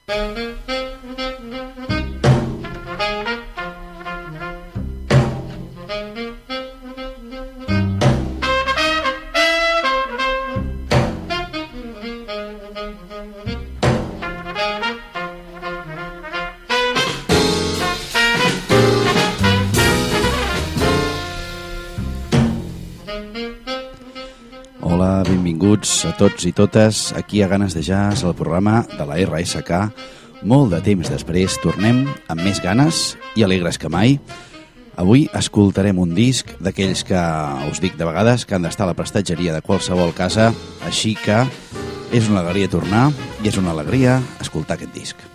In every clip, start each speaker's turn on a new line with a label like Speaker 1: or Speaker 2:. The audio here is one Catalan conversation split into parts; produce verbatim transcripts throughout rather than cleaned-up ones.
Speaker 1: Hola, benvinguts a tots i totes aquí a Ganes de Jazz, al programa de la R S K. Molt de temps després tornem amb més ganes i alegres que mai. Avui escoltarem un disc d'aquells que us dic de vegades que han d'estar a la prestatgeria de qualsevol casa, així que és una alegria tornar i és una alegria escoltar aquest disc.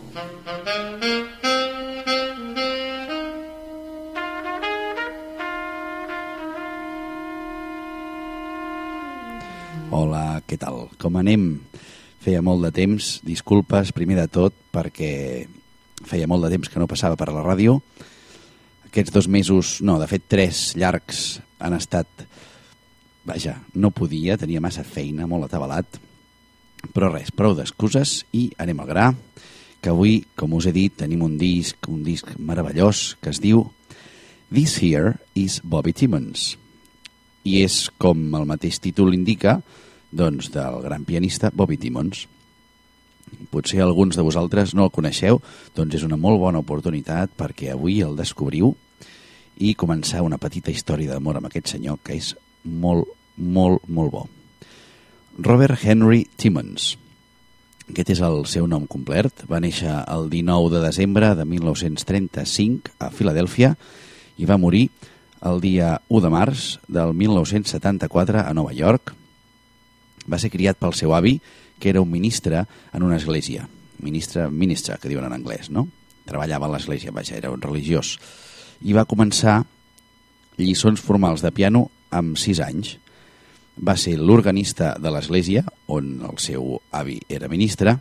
Speaker 1: Hola, què tal? Com anem? Feia molt de temps, disculpes primer de tot perquè feia molt de temps que no passava per la ràdio. Aquests dos mesos, no, de fet tres llargs han estat... Vaja, no podia, tenia massa feina, molt atabalat. Però res, prou d'excuses i anem al gra, que avui, com us he dit, tenim un disc, un disc meravellós que es diu This Here is Bobby Timmons. I és, com el mateix títol indica, doncs del gran pianista Bobby Timmons. Potser alguns de vosaltres no el coneixeu, doncs és una molt bona oportunitat perquè avui el descobriu i començar una petita història d'amor amb aquest senyor que és molt, molt, molt bo. Robert Henry Timmons. Aquest és el seu nom complet. Va néixer el dinou de desembre de mil nou-cents trenta-cinc a Filadèlfia i va morir el dia u de març del mil nou-cents setanta-quatre a Nova York. Va ser criat pel seu avi, que era un ministre en una església. Ministre, ministre, que diuen en anglès, no? Treballava a l'església, vaja, era un religiós. I va començar lliçons formals de piano amb sis anys. Va ser l'organista de l'església, on el seu avi era ministre,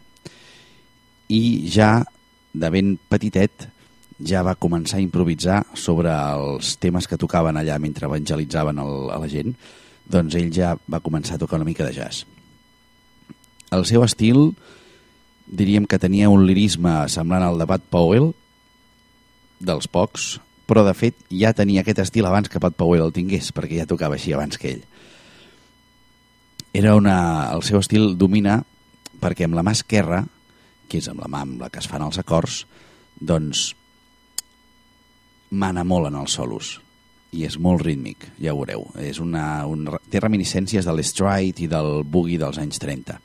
Speaker 1: i ja de ben petitet ja va començar a improvisar sobre els temes que tocaven allà mentre evangelitzaven el, a la gent. Doncs ell ja va començar a tocar una mica de jazz. El seu estil, diríem que tenia un lirisme semblant al de Bud Powell, dels pocs, però de fet ja tenia aquest estil abans que Bud Powell el tingués, perquè ja tocava així abans que ell. Era una... El seu estil domina perquè amb la mà esquerra, que és amb la mà amb la que es fan els acords, doncs mana molt en els solos. I és molt rítmic, ja ho veureu. És una, un, té reminiscències de l'stride i del boogie dels anys trenta.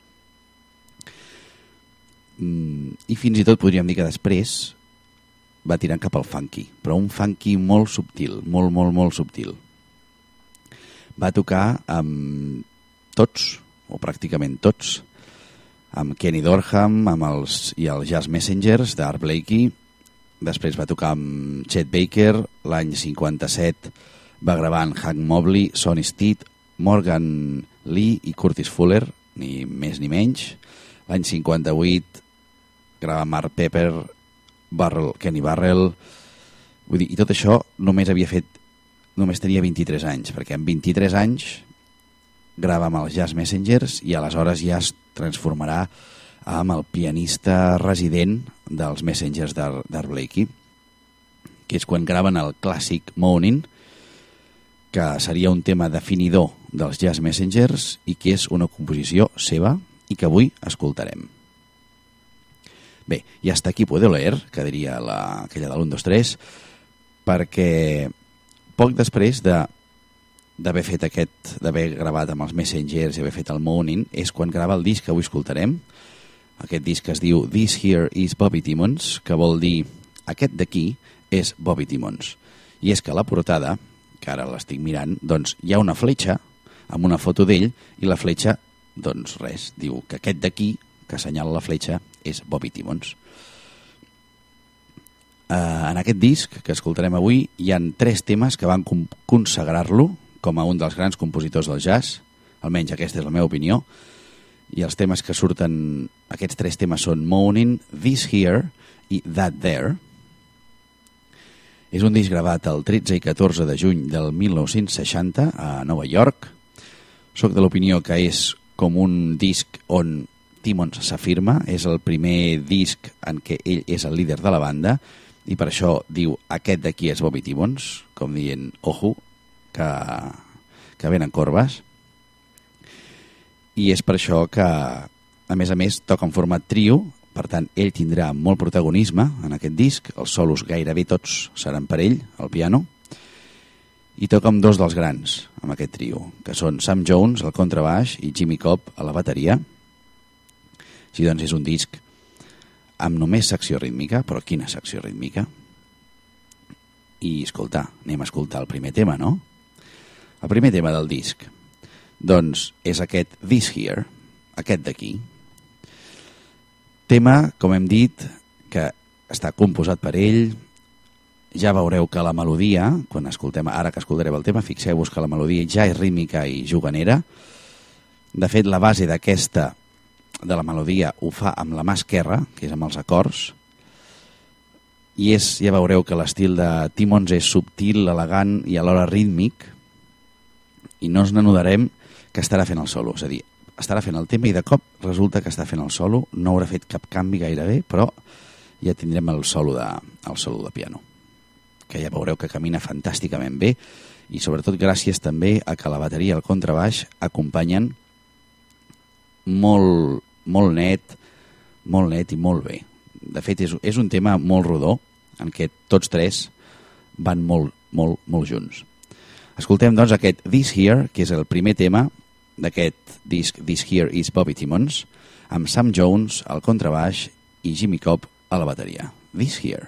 Speaker 1: Mm, I fins i tot podríem dir que després va tirant cap al funky, però un funky molt subtil, molt, molt, molt subtil. Va tocar amb tots, o pràcticament tots, amb Kenny Dorham amb els, i els Jazz Messengers d'Art Blakey. Després va tocar amb Chet Baker, l'any cinquanta-set va gravar amb Hank Mobley, Sonny Stitt, Morgan Lee i Curtis Fuller, ni més ni menys. L'any cinquanta-vuit gravava amb Art Pepper, Barrel, Kenny Barrell. Vull dir, i tot això només havia fet, només tenia vint-i-tres anys, perquè amb vint-i-tres anys grava amb els Jazz Messengers i aleshores ja es transformarà amb el pianista resident dels Messengers d'Art Blakey, que és quan graven el clàssic Moaning, que seria un tema definidor dels Jazz Messengers i que és una composició seva i que avui escoltarem. Bé, i hasta aquí puedo leer, que diria la, aquella de l'un, dos, tres, perquè poc després de d'haver fet aquest, d'haver gravat amb els Messengers i haver fet el Moaning, és quan grava el disc que avui escoltarem. Aquest disc es diu This Here is Bobby Timmons, que vol dir aquest d'aquí és Bobby Timmons. I és que a la portada, que ara l'estic mirant, doncs hi ha una fletxa amb una foto d'ell i la fletxa, doncs res, diu que aquest d'aquí, que assenyala la fletxa, és Bobby Timmons. Uh, en aquest disc que escoltarem avui hi han tres temes que van consagrar-lo com a un dels grans compositors del jazz, almenys aquesta és la meva opinió, i els temes que surten, aquests tres temes són Moaning, This Here i That There. És un disc gravat el tretze i catorze de juny del mil nou-cents seixanta a Nova York. Soc de l'opinió que és com un disc on Timmons s'afirma, és el primer disc en què ell és el líder de la banda, i per això diu, aquest d'aquí és Bobby Timmons, com dient, ojo, que, que venen corbes. I és per això que, a més a més, toca en format trio, per tant, ell tindrà molt protagonisme en aquest disc, els solos gairebé tots seran per ell, al piano, i toca amb dos dels grans, amb aquest trio, que són Sam Jones, al contrabaix, i Jimmy Cobb, a la bateria. Així doncs, és un disc amb només secció rítmica, però quina secció rítmica? I, escolta, anem a escoltar el primer tema, no? El primer tema del disc, doncs, és aquest This Here, aquest d'aquí. Tema, com hem dit, que està composat per ell. Ja veureu que la melodia, quan escoltem, ara que escoltareu el tema, fixeu-vos que la melodia ja és rítmica i juganera. De fet, la base d'aquesta, de la melodia, ho fa amb la mà esquerra, que és amb els acords, i és, ja veureu que l'estil de Timmons és subtil, elegant i alhora rítmic, i no ens n'anodarem que estarà fent el solo, és a dir, estarà fent el tema i de cop resulta que està fent el solo, no haurà fet cap canvi gairebé, però ja tindrem el solo de, el solo de piano, que ja veureu que camina fantàsticament bé, i sobretot gràcies també a que la bateria i el contrabaix acompanyen molt, molt net, molt net i molt bé. De fet, és, és un tema molt rodó, en què tots tres van molt, molt, molt junts. Escoltem, doncs, aquest This Here, que és el primer tema d'aquest disc This Here is Bobby Timmons, amb Sam Jones al contrabaix i Jimmy Cobb a la bateria. This Here.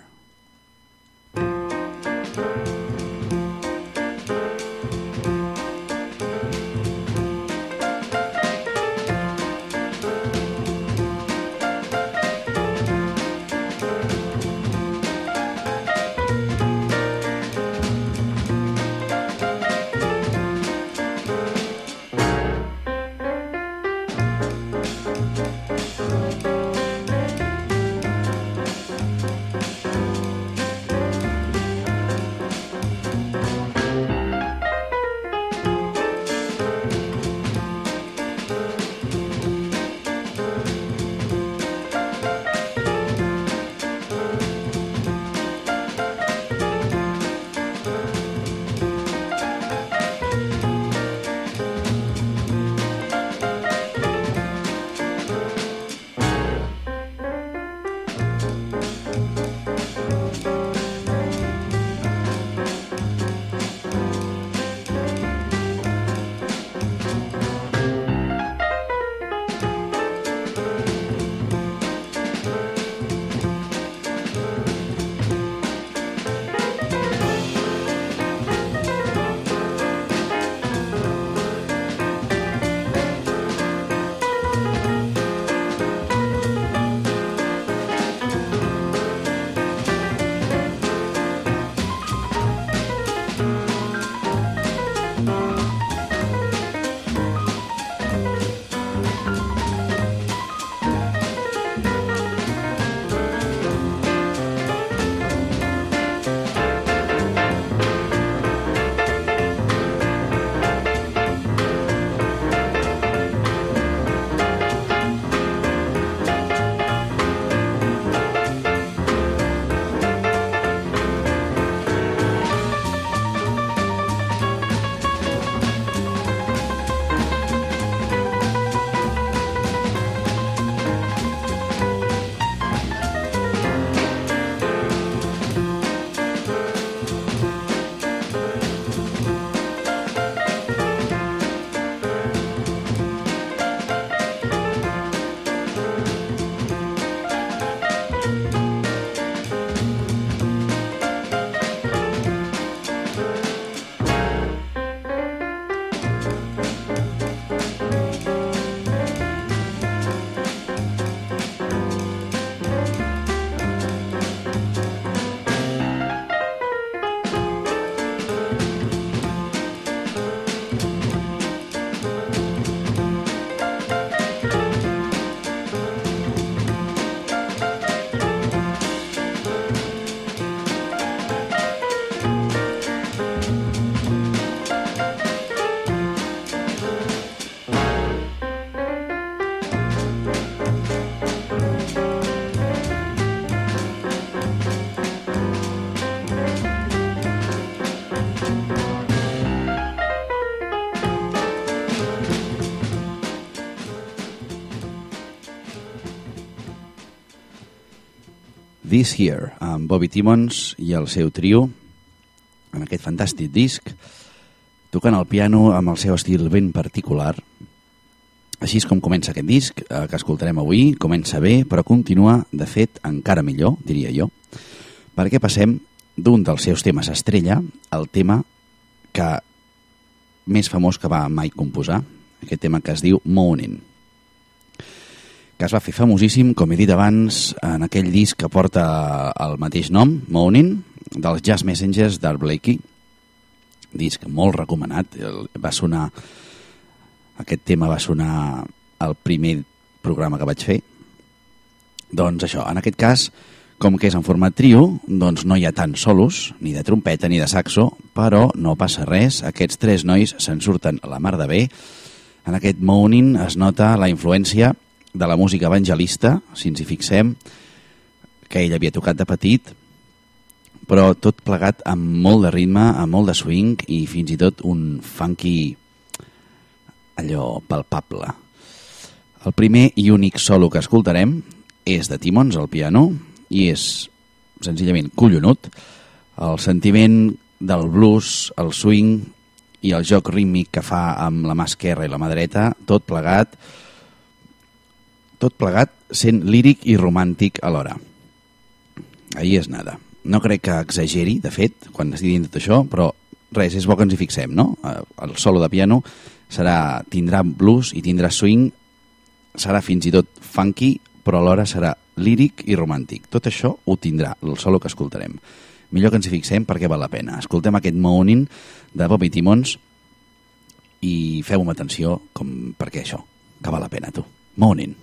Speaker 1: This Here, amb Bobby Timmons i el seu trio, en aquest fantàstic disc, tocant el piano amb el seu estil ben particular. Així és com comença aquest disc, eh, que escoltarem avui. Comença bé, però continua, de fet, encara millor, diria jo, perquè passem d'un dels seus temes estrella al tema que més famós que va mai composar, aquest tema que es diu Moanin', que es va fer famosíssim, com he dit abans, en aquell disc que porta el mateix nom, Moanin', dels Jazz Messengers d'Art Blakey, disc molt recomanat. Va sonar, aquest tema va sonar al primer programa que vaig fer. Doncs això, en aquest cas, com que és en format trio, doncs no hi ha tants solos, ni de trompeta ni de saxo, però no passa res, aquests tres nois se'n surten a la mar de bé. En aquest Moanin' es nota la influència de la música evangelista, si ens hi fixem, que ell havia tocat de petit, però tot plegat amb molt de ritme, amb molt de swing i fins i tot un funky allò palpable. El primer i únic solo que escoltarem és de Timmons al piano i és senzillament collonut. El sentiment del blues, el swing i el joc rítmic que fa amb la mà esquerra i la mà dreta, tot plegat, tot plegat sent líric i romàntic alhora. Ahí és nada. No crec que exageri, de fet, quan estigui dient tot això, però res, és bo que ens hi fixem, no? El solo de piano serà, tindrà blues i tindrà swing, serà fins i tot funky, però alhora serà líric i romàntic. Tot això ho tindrà, el solo que escoltarem. Millor que ens hi fixem perquè val la pena. Escoltem aquest Moanin' de Bobby Timmons i feu amb atenció com, perquè això, que val la pena, tu. Moanin'.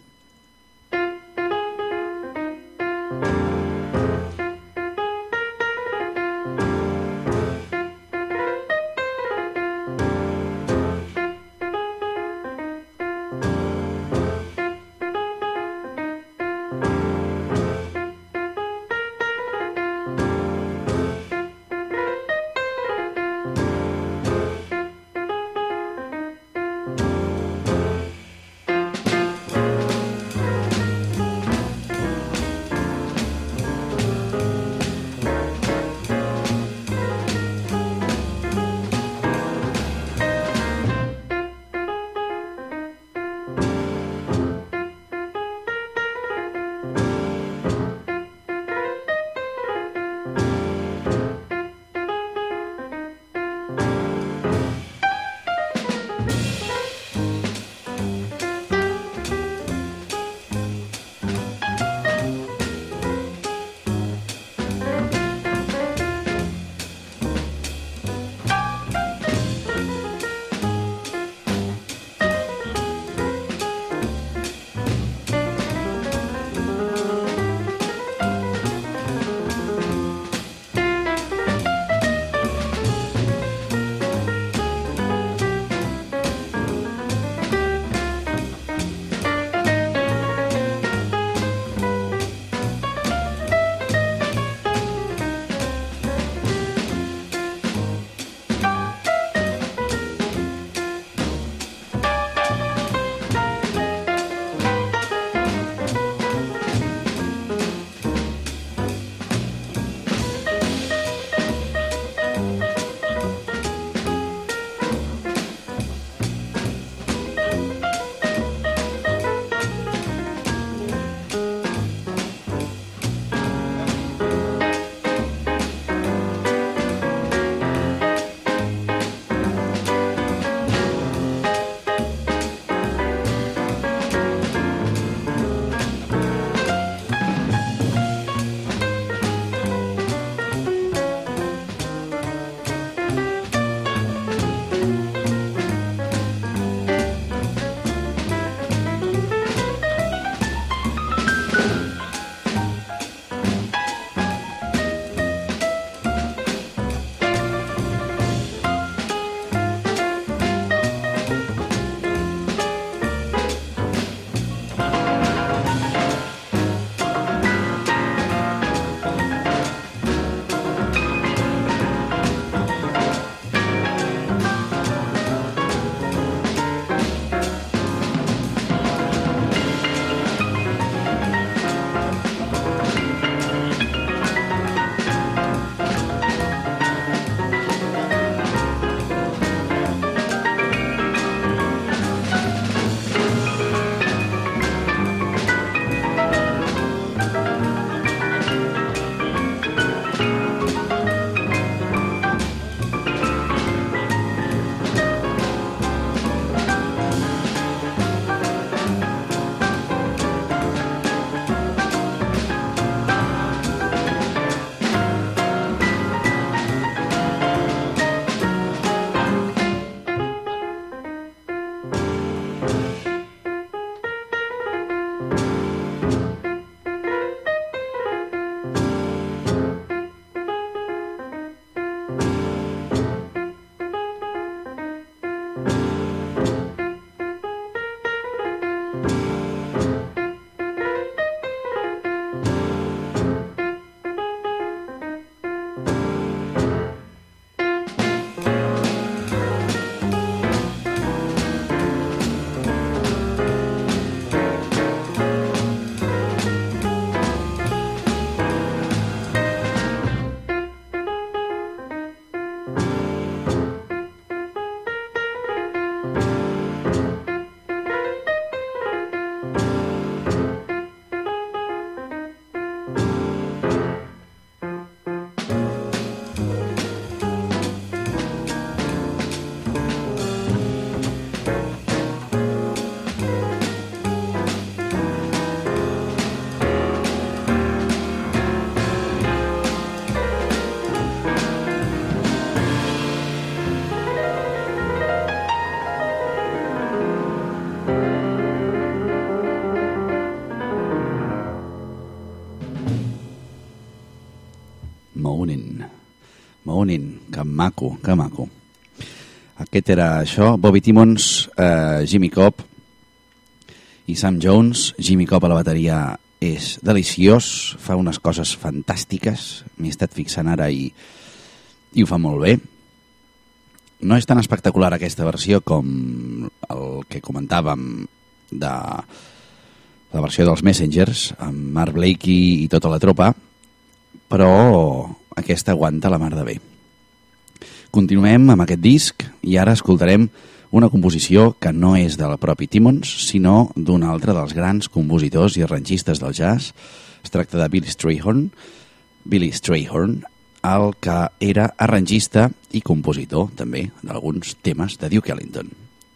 Speaker 1: Morning. Morning, que maco, que maco. Aquest era això, Bobby Timmons, eh, Jimmy Cobb i Sam Jones. Jimmy Cobb a la bateria és deliciós, fa unes coses fantàstiques, m'hi he estat fixant ara i, i ho fa molt bé. No és tan espectacular aquesta versió com el que comentàvem de la versió dels Messengers, amb Mark Blakey i tota la tropa, però aquesta aguanta la mar de bé. Continuem amb aquest disc i ara escoltarem una composició que no és del propi Timmons, sinó d'un altre dels grans compositors i arrangistes del jazz. Es tracta de Billy Strayhorn, Billy Strayhorn, el que era arrangista i compositor també d'alguns temes de Duke Ellington.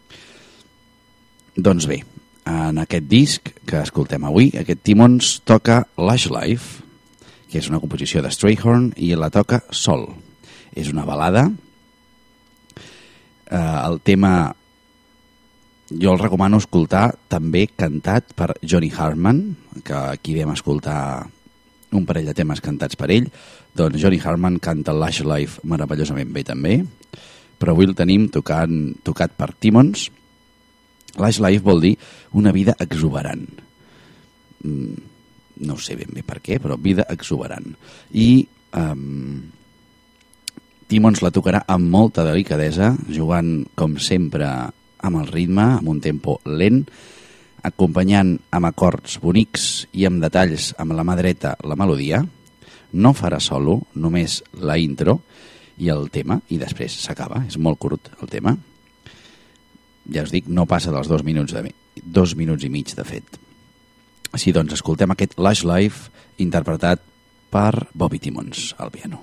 Speaker 1: Doncs bé, en aquest disc que escoltem avui, aquest Timmons toca Lush Life, que és una composició de Strayhorn, i la toca sol. És una balada. Eh, el tema jo el recomano escoltar també cantat per Johnny Hartman, que aquí vam escoltar un parell de temes cantats per ell. Doncs Johnny Hartman canta Lush Life meravellosament bé també, però avui el tenim tocant, tocat per Timmons. Lush Life vol dir una vida exuberant. Mm, no sé ben bé per què, però vida exuberant. I um, Timmons la tocarà amb molta delicadesa, jugant, com sempre, amb el ritme, amb un tempo lent, acompanyant amb acords bonics i amb detalls amb la mà dreta la melodia. No farà solo, només la intro i el tema, i després s'acaba. És molt curt el tema. Ja us dic, no passa dels dos minuts, de, dos minuts i mig, de fet. Així doncs, escoltem aquest Lush Life interpretat per Bobby Timmons al piano.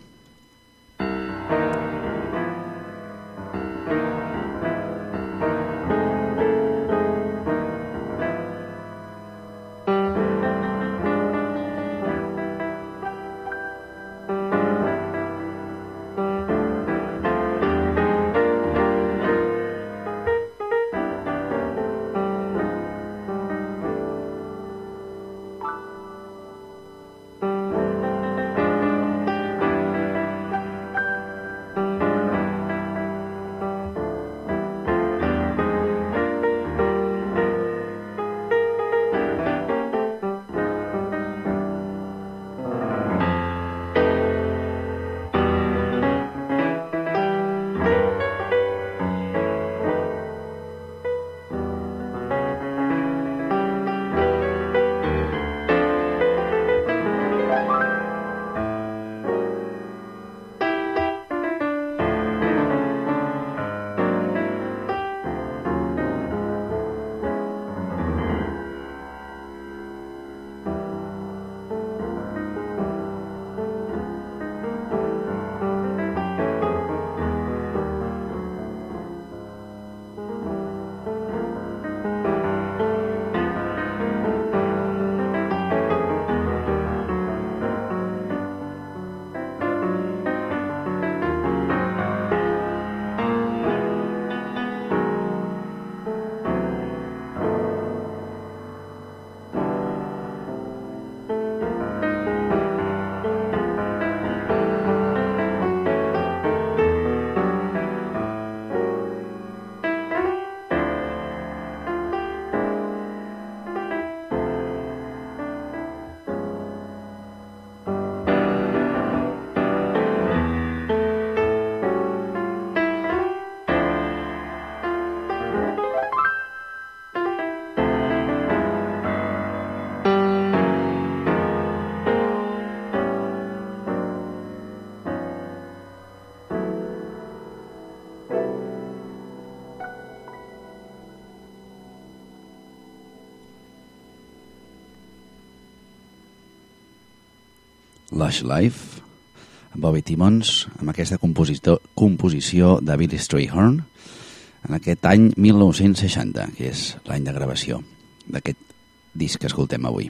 Speaker 1: Lush Life, Bobby Timmons, amb aquesta composició de Billy Strayhorn, en aquest any mil nou-cents seixanta, que és l'any de gravació d'aquest disc que escoltem avui.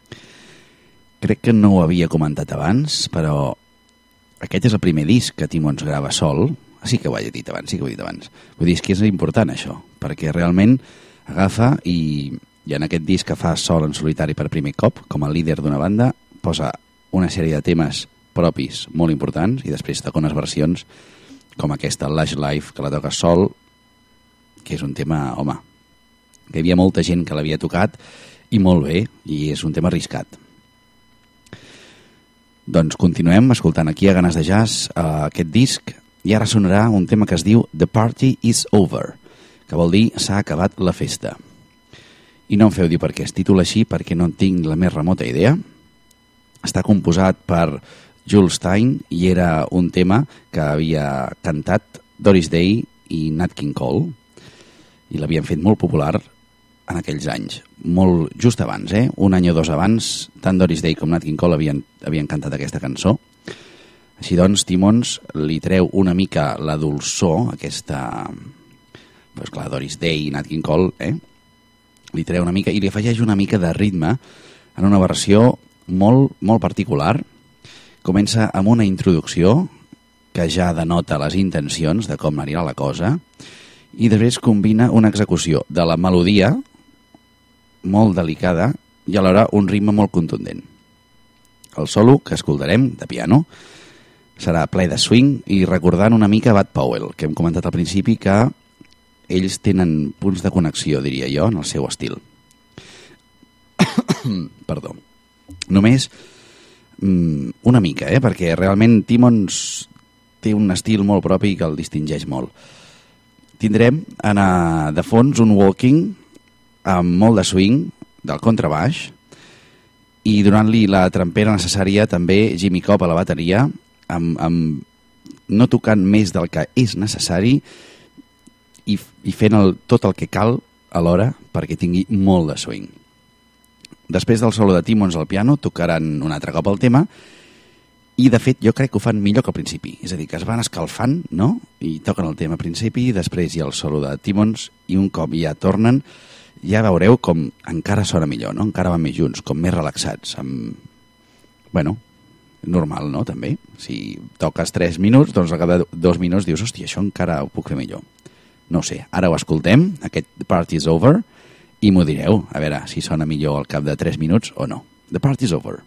Speaker 1: Crec que no ho havia comentat abans, però aquest és el primer disc que Timmons grava sol. Sí que ho he dit abans, sí que ho he dit abans. Vull dir, és que és important això, perquè realment agafa i, i en aquest disc que fa sol en solitari per primer cop, com a líder d'una banda, posa una sèrie de temes propis molt importants i després toca unes versions com aquesta, Lush Life, que la toca sol, que és un tema, home, que hi havia molta gent que l'havia tocat i molt bé, i és un tema arriscat. Doncs continuem escoltant aquí a Ganes de Jazz eh, aquest disc, i ara sonarà un tema que es diu The Party is Over, que vol dir s'ha acabat la festa. I no em feu dir per què es titula així, perquè no en tinc la més remota idea. Està composat per Jules Styne i era un tema que havia cantat Doris Day i Nat King Cole, i l'havien fet molt popular en aquells anys, molt just abans, eh? Un any o dos abans, tant Doris Day com Nat King Cole havien, havien cantat aquesta cançó. Així doncs, Timmons li treu una mica la dolçor, aquesta... Pues clar, Doris Day i Nat King Cole, eh? Li treu una mica i li afegeix una mica de ritme en una versió molt, molt particular. Comença amb una introducció que ja denota les intencions de com anirà la cosa i després combina una execució de la melodia molt delicada i alhora un ritme molt contundent. El solo que escoltarem de piano serà ple de swing i recordant una mica Bud Powell, que hem comentat al principi que ells tenen punts de connexió, diria jo, en el seu estil. Perdó. Només mm, una mica, eh? Perquè realment Timmons té un estil molt propi que el distingeix molt. Tindrem en, a, de fons un walking amb molt de swing del contrabaix i donant-li la trempera necessària també Jimmy Cobb a la bateria amb, amb no tocant més del que és necessari i, i fent el, tot el que cal alhora perquè tingui molt de swing. Després del solo de Timmons al piano tocaran un altre cop el tema i de fet jo crec que ho fan millor que al principi, és a dir, que es van escalfant, no? I toquen el tema al principi i després hi ha el solo de Timmons i un cop ja tornen ja veureu com encara sona millor, no? Encara van més junts, com més relaxats amb... bueno, normal, no? També, si toques tres minuts, doncs a cada dos minuts dius, hòstia, això encara ho puc fer millor. No ho sé, ara ho escoltem, aquest Party is Over, i m'ho direu, a veure si sona millor al cap de tres minuts o no. The Party is Over.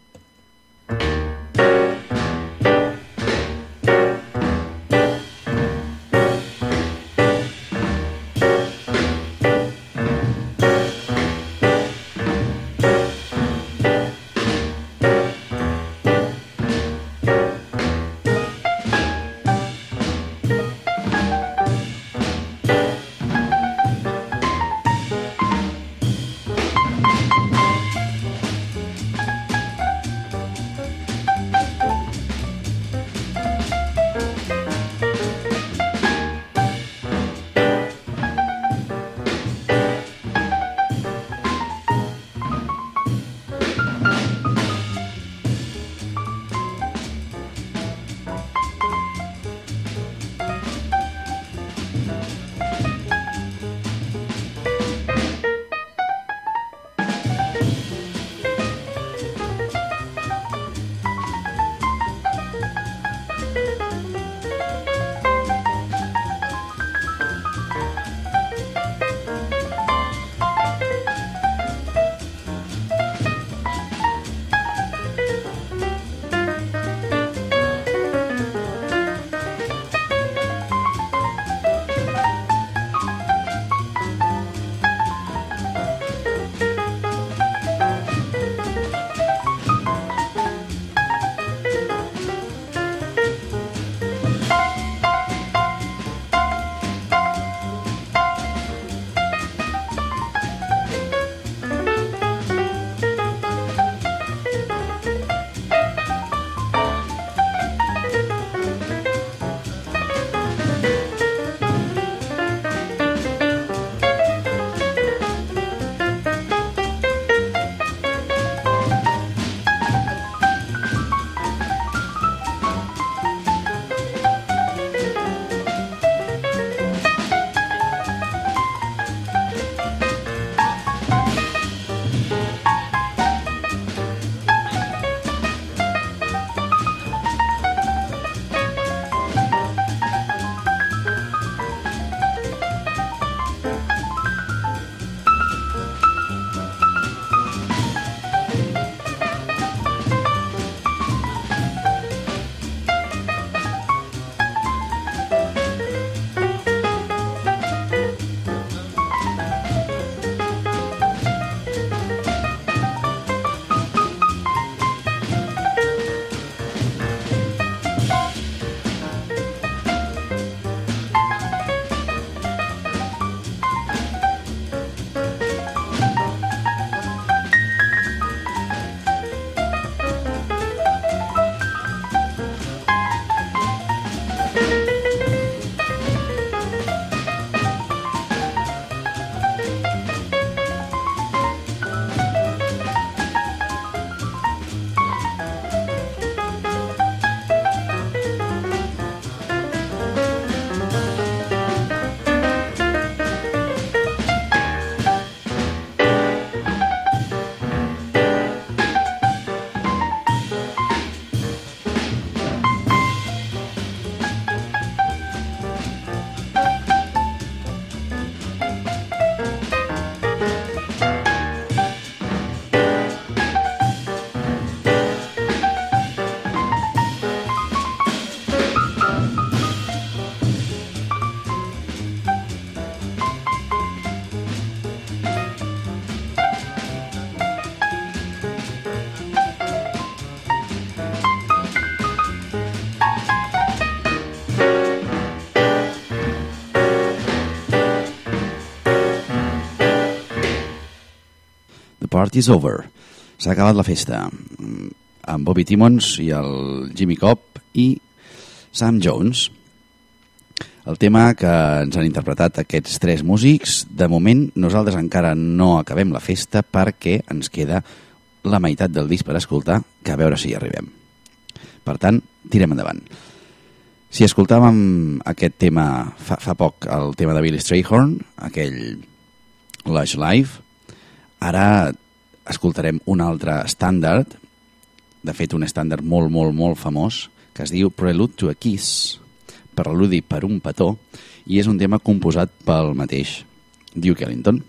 Speaker 1: party's over. S'ha acabat la festa. Amb Bobby Timmons i el Jimmy Cobb i Sam Jones. El tema que ens han interpretat aquests tres músics, de moment nosaltres encara no acabem la festa perquè ens queda la meitat del disc per escoltar, que a veure si hi arribem. Per tant, tirem endavant. Si escoltàvem aquest tema fa, fa poc, el tema de Billy Strayhorn, aquell Lush Life, ara escoltarem un altre estàndard, de fet un estàndard molt, molt, molt famós, que es diu Prelude to a Kiss, preludi per un petó, i és un tema composat pel mateix Duke Ellington.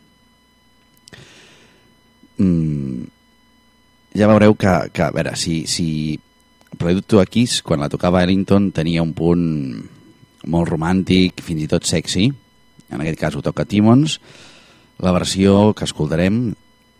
Speaker 1: Mm, ja veureu que, que a veure, si, si Prelude to a Kiss, quan la tocava Ellington, tenia un punt molt romàntic, fins i tot sexy, en aquest cas ho toca Timmons, la versió que escoltarem,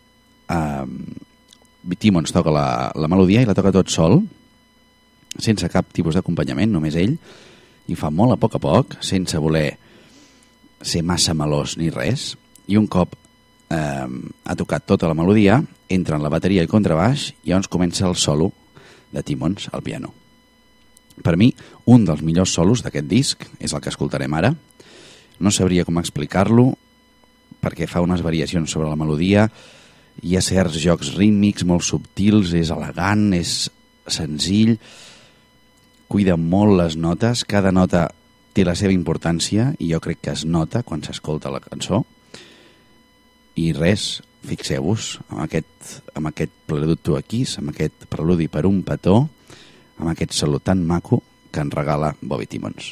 Speaker 1: eh, Timmons toca la, la melodia i la toca tot sol, sense cap tipus d'acompanyament, només ell, i fa molt a poc a poc, sense voler ser massa melós ni res, i un cop eh, ha tocat tota la melodia, entren la bateria i contrabaix i llavors comença el solo de Timmons al piano. Per mi, un dels millors solos d'aquest disc és el que escoltarem ara. No sabria com explicar-lo perquè fa unes variacions sobre la melodia, hi ha certs jocs rítmics molt subtils, és elegant, és senzill, cuida molt les notes, cada nota té la seva importància i jo crec que es nota quan s'escolta la cançó. I res, fixeu-vos amb aquest, amb aquest Prelude to a Kiss, amb aquest preludi per un petó, amb aquest solo tan maco que ens regala Bobby Timmons.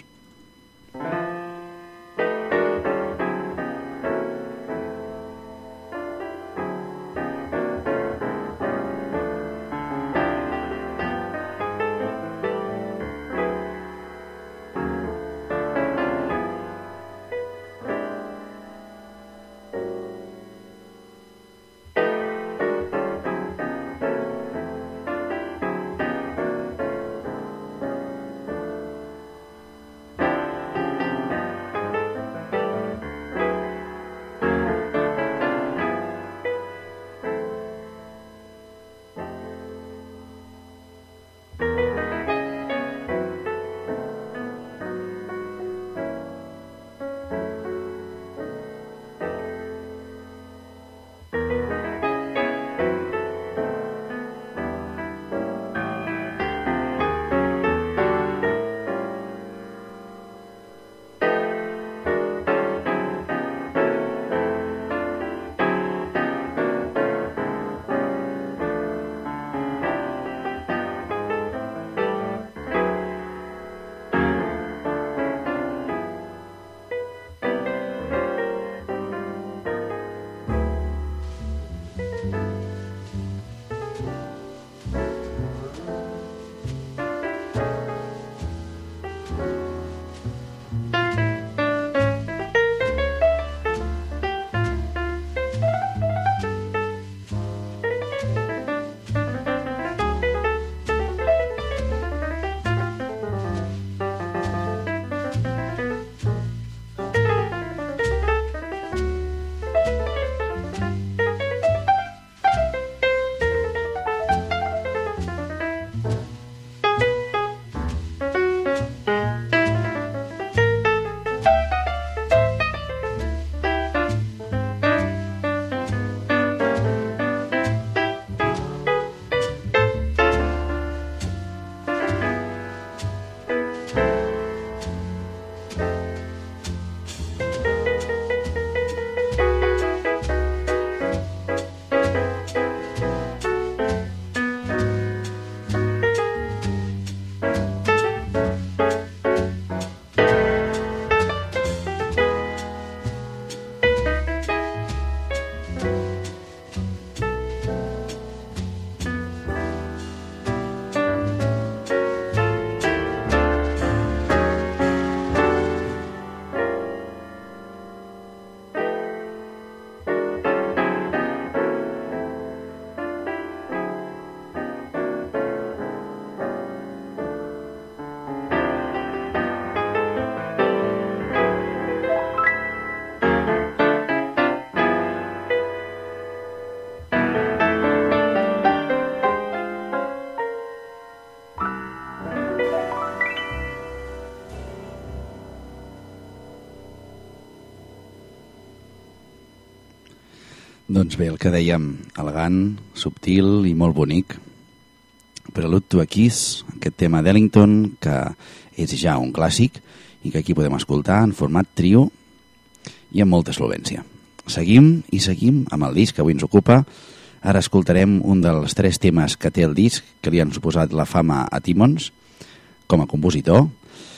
Speaker 1: Doncs bé, el que dèiem, elegant, subtil i molt bonic. Prelude to a Kiss, aquest tema d'Ellington, que és ja un clàssic i que aquí podem escoltar en format trio i amb molta solvència. Seguim i seguim amb el disc que avui ens ocupa. Ara escoltarem un dels tres temes que té el disc, que li han suposat la fama a Timmons com a compositor.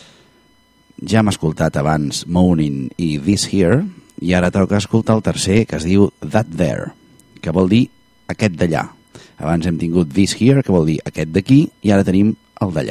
Speaker 1: Ja hem escoltat abans Moaning i This Here, i ara toca escoltar el tercer, que es diu That There, que vol dir aquest d'allà. Abans hem tingut This Here, que vol dir aquest d'aquí, i ara tenim el d'allà.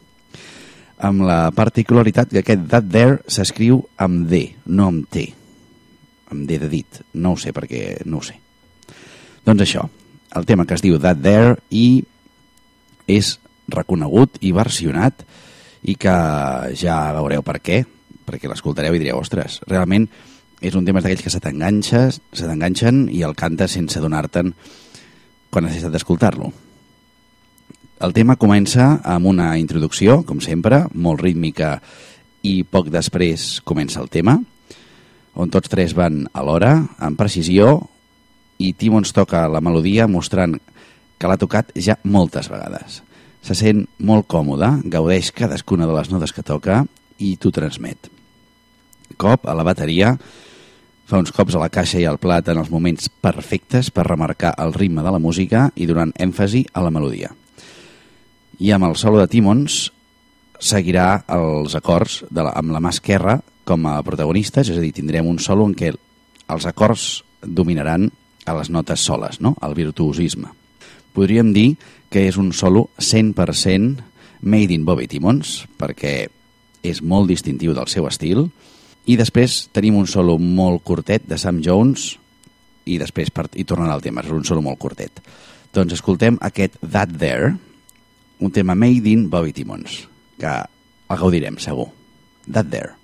Speaker 1: Amb la particularitat que aquest That There s'escriu amb D, no amb T. Amb D de dit. No ho sé perquè no ho sé. Doncs això, el tema que es diu That There i és reconegut i versionat i que ja veureu per què, perquè l'escoltareu i direu, ostres, realment és un tema d'aquells que se t'enganxa, se t'enganxen i el cantes sense donar-te'n quan has estat d'escoltar-lo. El tema comença amb una introducció, com sempre, molt rítmica, i poc després comença el tema, on tots tres van alhora, amb precisió, i Timmons toca la melodia mostrant que l'ha tocat ja moltes vegades. Se sent molt còmode, gaudeix cadascuna de les notes que toca i t'ho transmet. Cop a la bateria, fa uns cops a la caixa i al plat en els moments perfectes per remarcar el ritme de la música i donant èmfasi a la melodia. I amb el solo de Timmons seguirà els acords de la, amb la mà esquerra com a protagonistes, és a dir, tindrem un solo en què els acords dominaran a les notes soles, no? El virtuosisme. Podríem dir que és un solo cent per cent made in Bobby Timmons, perquè és molt distintiu del seu estil. I després tenim un solo molt curtet de Sam Jones i després part, i tornarà al tema, és un solo molt curtet. Doncs escoltem aquest That There, un tema made in Bobby Timmons, que el gaudirem segur. That There.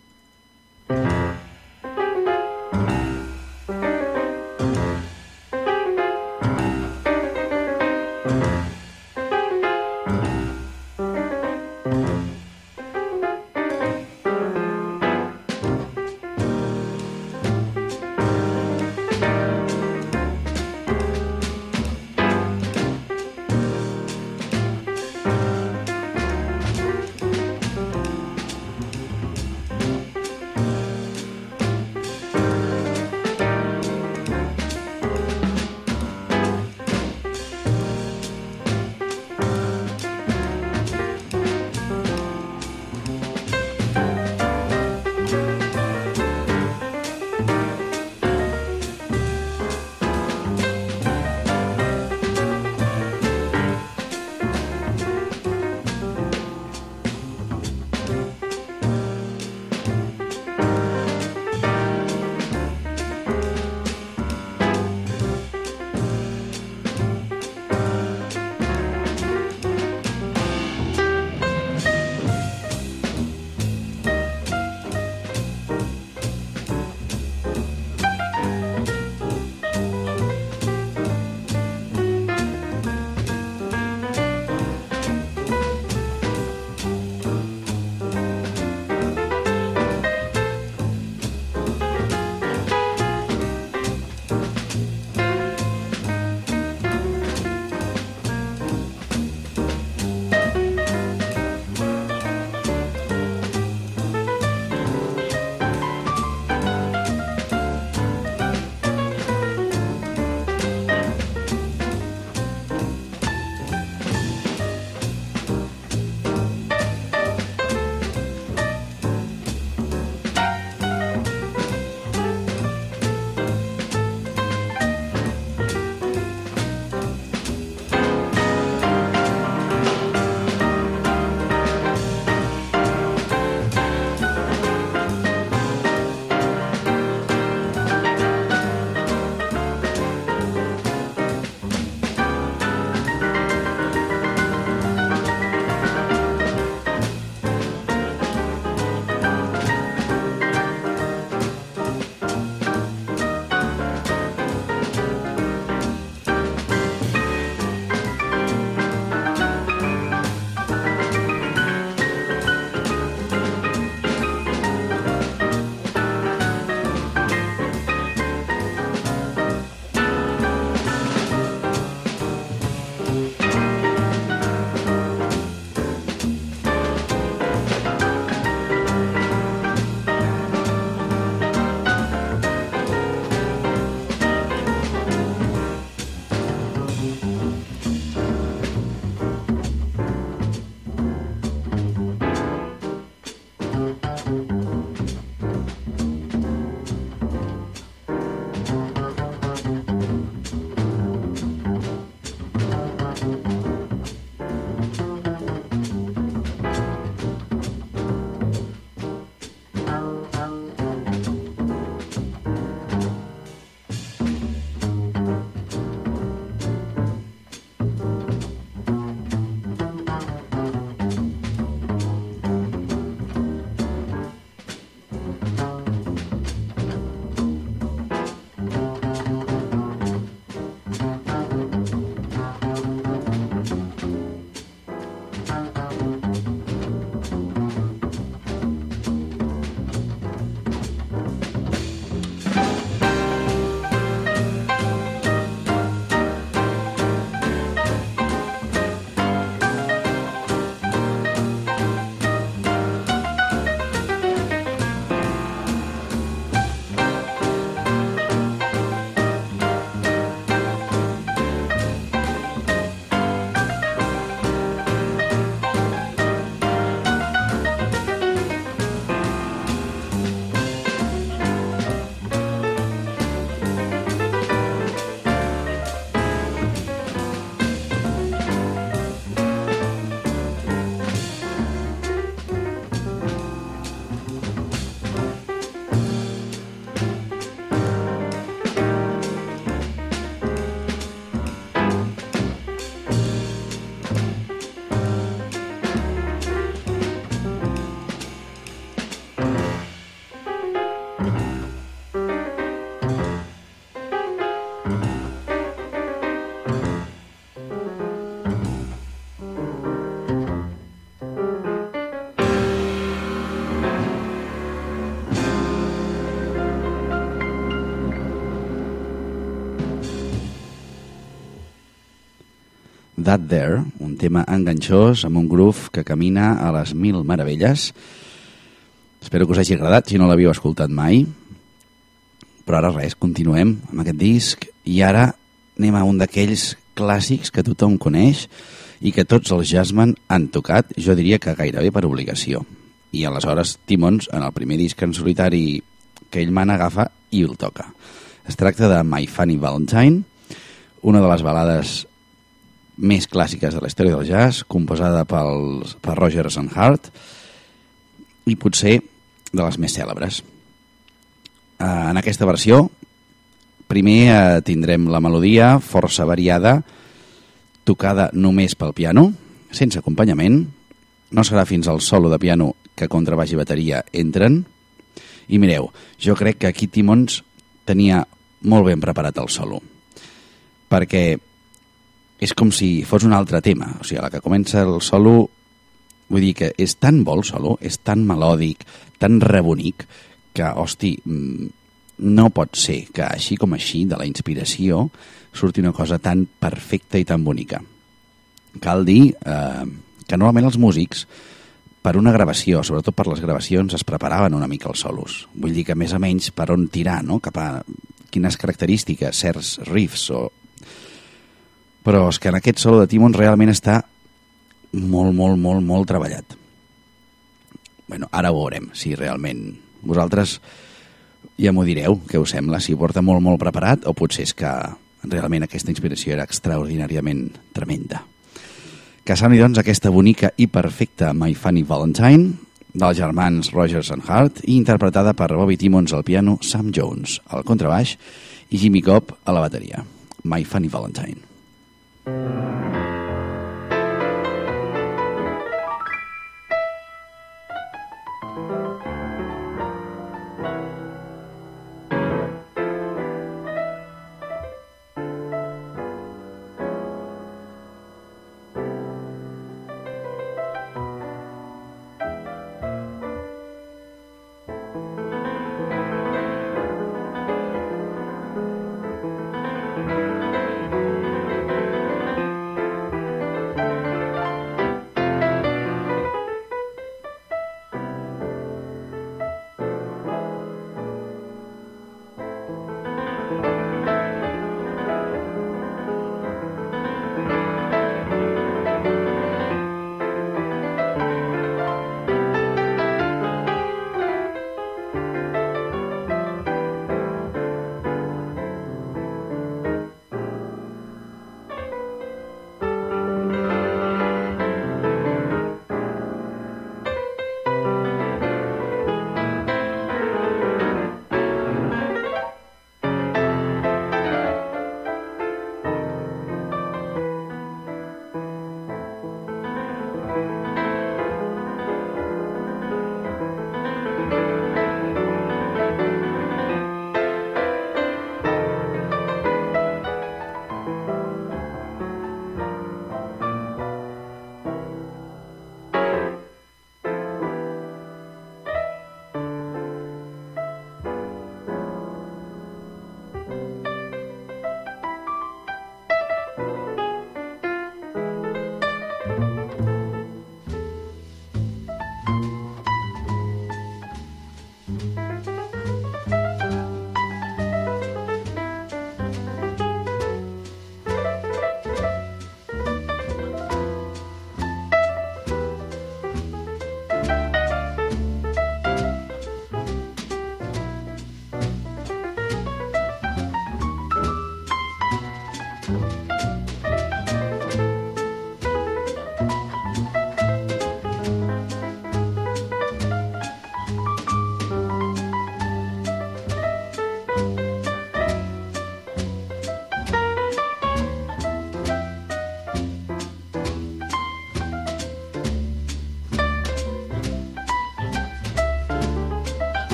Speaker 1: That There, un tema enganxós amb un groove que camina a les mil meravelles. Espero que us hagi agradat, si no l'havíeu escoltat mai. Però ara res, continuem amb aquest disc i ara anem a un d'aquells clàssics que tothom coneix i que tots els jazzmen han tocat, jo diria que gairebé per obligació. I aleshores Timmons, en el primer disc en solitari que ell mana, agafa i el toca. Es tracta de My Funny Valentine, una de les balades més clàssiques de la història del jazz, composada pels, per Rodgers and Hart i potser de les més cèlebres. Eh, en aquesta versió, primer eh, tindrem la melodia força variada, tocada només pel piano, sense acompanyament. No serà fins al solo de piano que contrabaix i bateria entren. I mireu, jo crec que aquí Timmons tenia molt ben preparat el solo, perquè és com si fos un altre tema. O sigui, a la que comença el solo, vull dir que és tan bo el solo, és tan melòdic, tan rebonic, que, hosti, no pot ser que així com així, de la inspiració, surti una cosa tan perfecta i tan bonica. Cal dir eh, que normalment els músics, per una gravació, sobretot per les gravacions, es preparaven una mica els solos. Vull dir que més o menys per on tirar, no? Cap a quines característiques, certs riffs o... Però és que en aquest solo de Timmons realment està molt, molt, molt, molt treballat. Bueno, ara ho veurem, si realment vosaltres ja m'ho direu, què us sembla, si ho porta molt, molt preparat o potser és que realment aquesta inspiració era extraordinàriament tremenda. Que soni, doncs, aquesta bonica i perfecta My Funny Valentine dels germans Rodgers and Hart i interpretada per Bobby Timmons al piano, Sam Jones al contrabaix i Jimmy Cobb a la bateria. My Funny Valentine.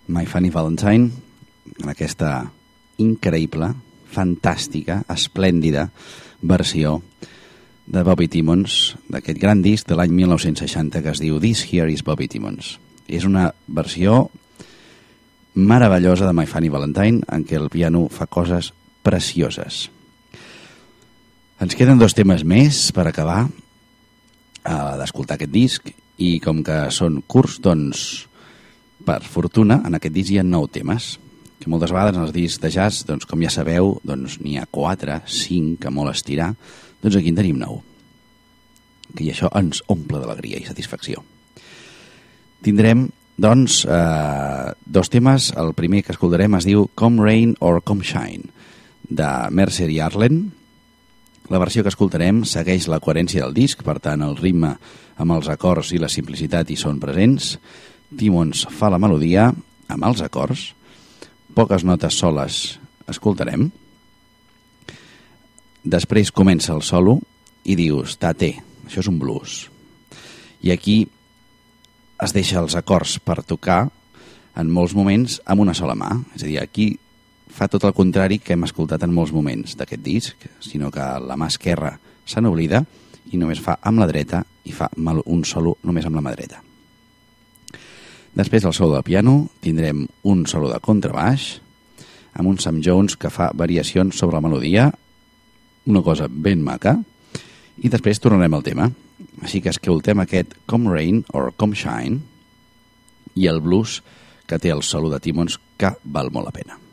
Speaker 1: My Funny Valentine, en aquesta increïble, fantàstica, esplèndida versió de Bobby Timmons, d'aquest gran disc de l'any mil nou-cents seixanta que es diu This Here is Bobby Timmons. És una versió meravellosa de My Funny Valentine en què el piano fa coses precioses. Ens queden dos temes més per acabar eh, d'escoltar aquest disc i com que són curts, doncs, per fortuna, en aquest disc hi ha nou temes, que moltes vegades en els discs de jazz, doncs, com ja sabeu, doncs, n'hi ha quatre, cinc, que molt estirar, doncs aquí en tenim nou. I això ens omple d'alegria i satisfacció. Tindrem, doncs, eh, dos temes. El primer que escoltarem es diu Come Rain or Come Shine, de Mercer i Arlen. La versió que escoltarem segueix la coherència del disc, per tant, el ritme amb els acords i la simplicitat hi són presents. Timmons fa la melodia amb els acords, poques notes soles escoltarem. Després comença el solo i dius, tate, això és un blues. I aquí es deixa els acords per tocar en molts moments amb una sola mà. És a dir, aquí fa tot el contrari que hem escoltat en molts moments d'aquest disc, sinó que la mà esquerra se n'oblida i només fa amb la dreta i fa un solo només amb la mà dreta. Després del solo del piano tindrem un solo de contrabaix amb un Sam Jones que fa variacions sobre la melodia, una cosa ben maca, i després tornarem al tema. Així que escoltem aquest Come Rain or Come Shine i el blues que té el solo de Timmons, que val molt la pena.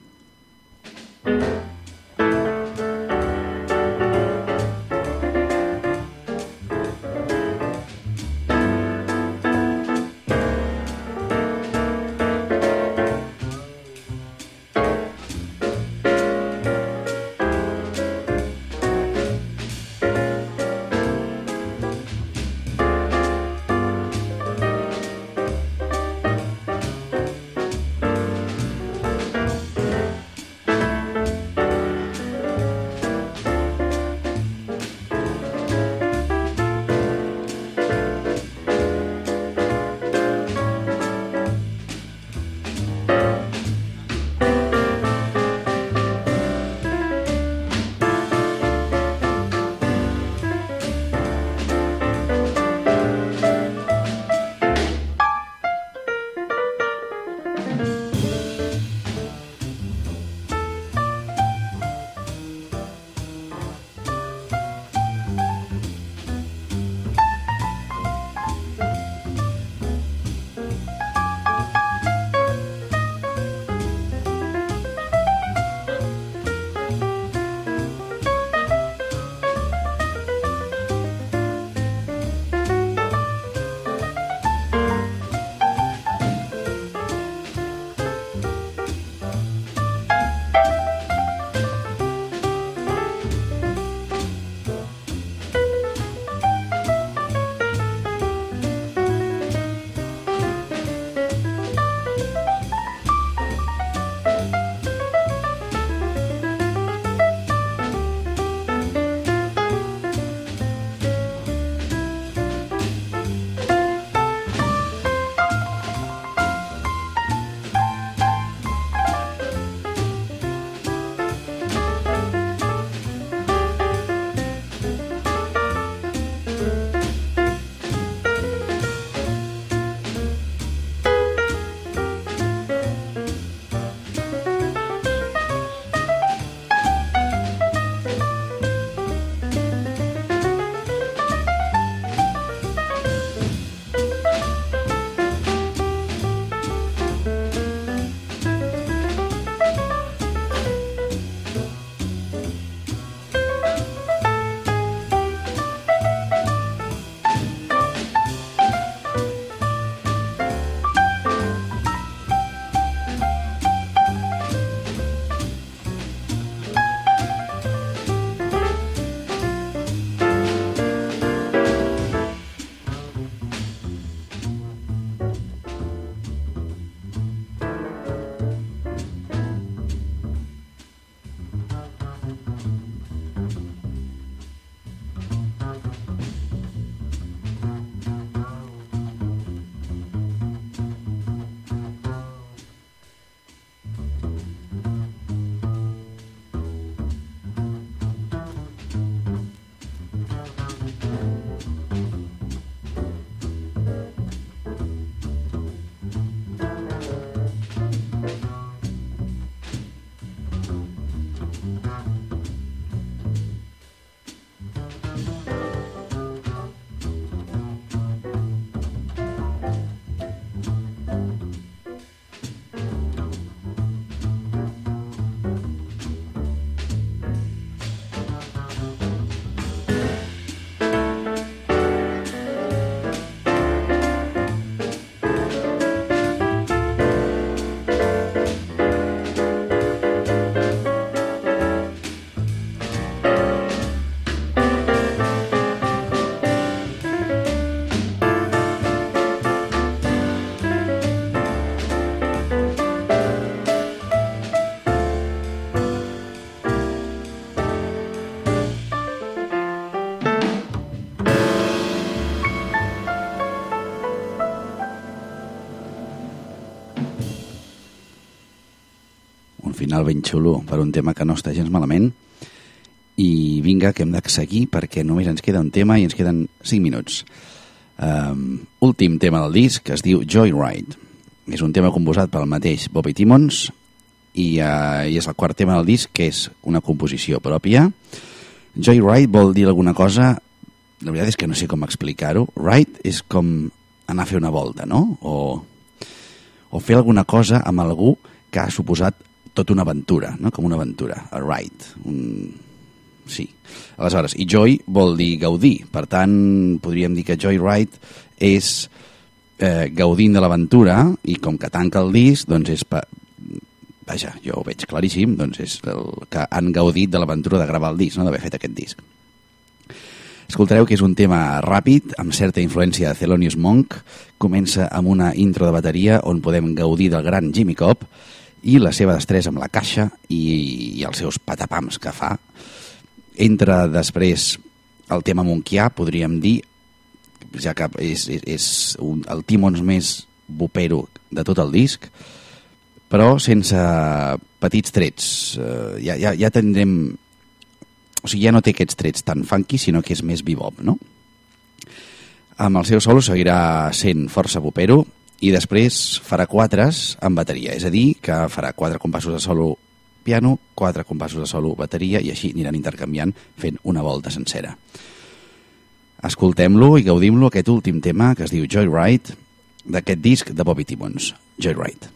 Speaker 1: final ben xulo per un tema que no està gens malament. I vinga, que hem de seguir perquè només ens queda un tema i ens queden cinc minuts. Um, últim tema del disc, que es diu Joyride. És un tema composat pel mateix Bobby Timmons i, uh, i és el quart tema del disc, que és una composició pròpia. Joyride vol dir alguna cosa, la veritat és que no sé com explicar-ho. Ride és com anar a fer una volta, no? O, o fer alguna cosa amb algú que ha suposat tota una aventura, no? Com una aventura, a ride, un... sí. Aleshores, i joy vol dir gaudir, per tant podríem dir que Joyride és eh, gaudint de l'aventura, i com que tanca el disc, doncs és pa... vaja, jo ho veig claríssim, doncs és el que han gaudit de l'aventura de gravar el disc, no? D'haver fet aquest disc. Escoltareu que és un tema ràpid, amb certa influència de Thelonious Monk. Comença amb una intro de bateria on podem gaudir del gran Jimmy Cobb i la seva destresa amb la caixa i, i els seus patapams que fa. Entra després el tema monquià, podríem dir, ja que és, és, és un, el Timmons més bopero de tot el disc, però sense petits trets. Uh, ja, ja, ja tindrem... O sigui, ja no té aquests trets tan funky, sinó que és més bebop, no? Amb el seu solo seguirà sent força bopero i després farà quatres amb bateria, és a dir, que farà quatre compassos de solo piano, quatre compassos de solo bateria i així aniran intercanviant fent una volta sencera. Escoltem-lo i gaudim-lo, aquest últim tema que es diu Joyride, d'aquest disc de Bobby Timmons, Joyride.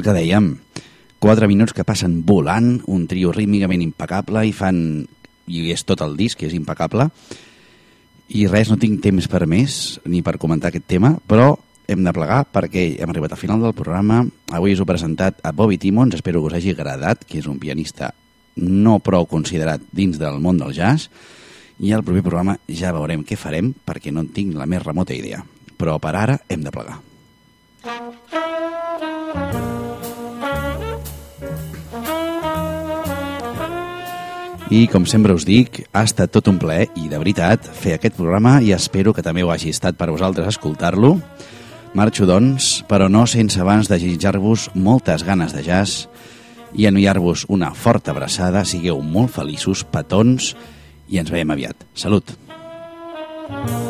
Speaker 1: que dèiem, quatre minuts que passen volant, un trio rítmicament impecable i fan... i és tot el disc, és impecable. I res, no tinc temps per més ni per comentar aquest tema, però hem de plegar perquè hem arribat al final del programa. Avui us he presentat a Bobby Timmons, espero que us hagi agradat, que és un pianista no prou considerat dins del món del jazz, i al proper programa ja veurem què farem perquè no en tinc la més remota idea. Però per ara hem de plegar. I com sempre us dic, ha estat tot un plaer i de veritat fer aquest programa i espero que també ho hagi estat per vosaltres escoltar-lo. Marxo doncs, però no sense abans desitjar-vos moltes ganes de jazz i enviar-vos una forta abraçada, sigueu molt feliços, petons i ens veiem aviat. Salut!